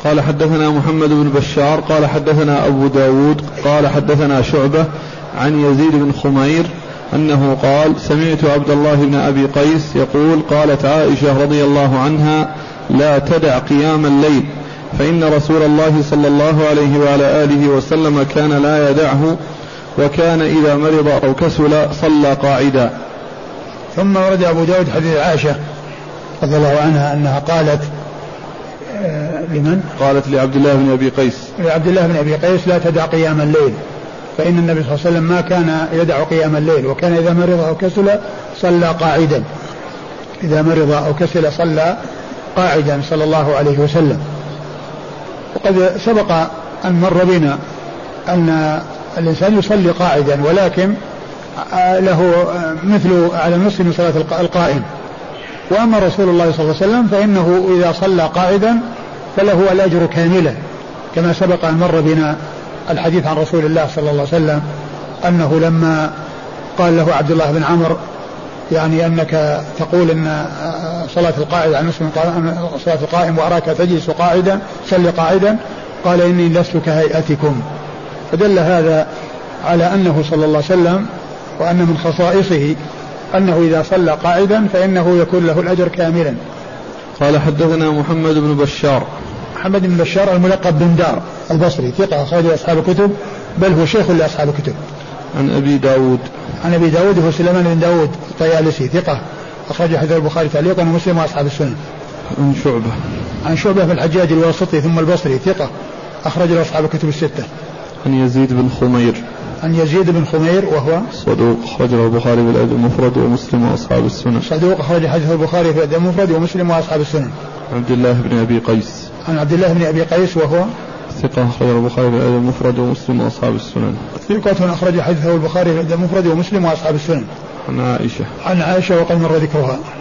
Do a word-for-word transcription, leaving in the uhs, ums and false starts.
قال حدثنا محمد بن بشار قال حدثنا أبو داود قال حدثنا شعبة عن يزيد بن خمير أنه قال سمعت عبد الله بن أبي قيس يقول قالت عائشة رضي الله عنها لا تدع قيام الليل فإن رسول الله صلى الله عليه وعلى آله وسلم كان لا يدعه وكان إذا مرض أو كسل صلى قاعدا. ثم ورد أبو داود حديث عائشة رضي الله عنها أنها قالت لمن؟ قالت لعبد الله بن أبي قيس لعبد الله بن أبي قيس لا تدع قيام الليل فإن النبي صلى الله عليه وسلم ما كان يدع قيام الليل وكان إذا مرض أو كسل صلى قاعدا إذا مرض أو كسل صلى قاعدا صلى الله عليه وسلم. وقد سبق أن مر بنا أن الإنسان يصلي قاعدا ولكن له مثل على النصف من صلاة القائم. وأما رسول الله صلى الله عليه وسلم فإنه إذا صلى قاعدا فله الأجر كاملا كما سبق أن مر بنا الحديث عن رسول الله صلى الله عليه وسلم أنه لما قال له عبد الله بن عمرو يعني أنك تقول أن صلاة القاعد عن نصف صلاة القائم وأراك تجلس قاعدا صلي قاعدا قال إني لست كهيئتكم. فدل هذا على أنه صلى الله عليه وسلم وأن من خصائصه أنه إذا صلى قاعدا فإنه يكون له الأجر كاملا. قال حدثنا محمد بن بشار محمد بن بشار الملقب بن دار البصري ثقة أخرج أصحاب الكتب بل هو شيخ لأصحاب الكتب. عن أبي داود عن أبي داود هو سليمان بن داود الطيالسي ثقة أخرج حديث البخاري تعليقا ومسلم وأصحاب السنن. عن شعبة عن شعبة في الحجاج الواسطي ثم البصري ثقة أخرج له أصحاب الكتب الستة. عن يزيد بن خمير عن يزيد بن خمير وهو صدوق أخرج له البخاري في الأدب المفرد ومسلم وأصحاب السنن. صدوق أخرج حديث البخاري في الأدب المفرد ومسلم وأصحاب السنن. عبد الله بن أبي قيس عن عبد الله بن أبي قيس وهو ثقة أخرج البخاري في الأدب المفرد ومسلم وأصحاب السنن. ثقة أخرج حديثه البخاري في الأدب المفرد ومسلم وأصحاب السنن. عن عائشة عن عائشة وقد مر ذكرها.